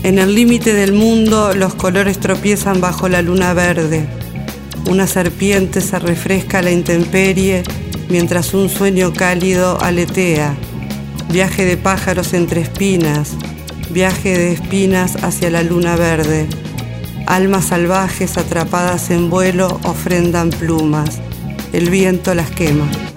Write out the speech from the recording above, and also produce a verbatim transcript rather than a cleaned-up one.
En el límite del mundo los colores tropiezan bajo la luna verde. Una serpiente se refresca a la intemperie mientras un sueño cálido aletea. Viaje de pájaros entre espinas, viaje de espinas hacia la luna verde. Almas salvajes atrapadas en vuelo ofrendan plumas. El viento las quema.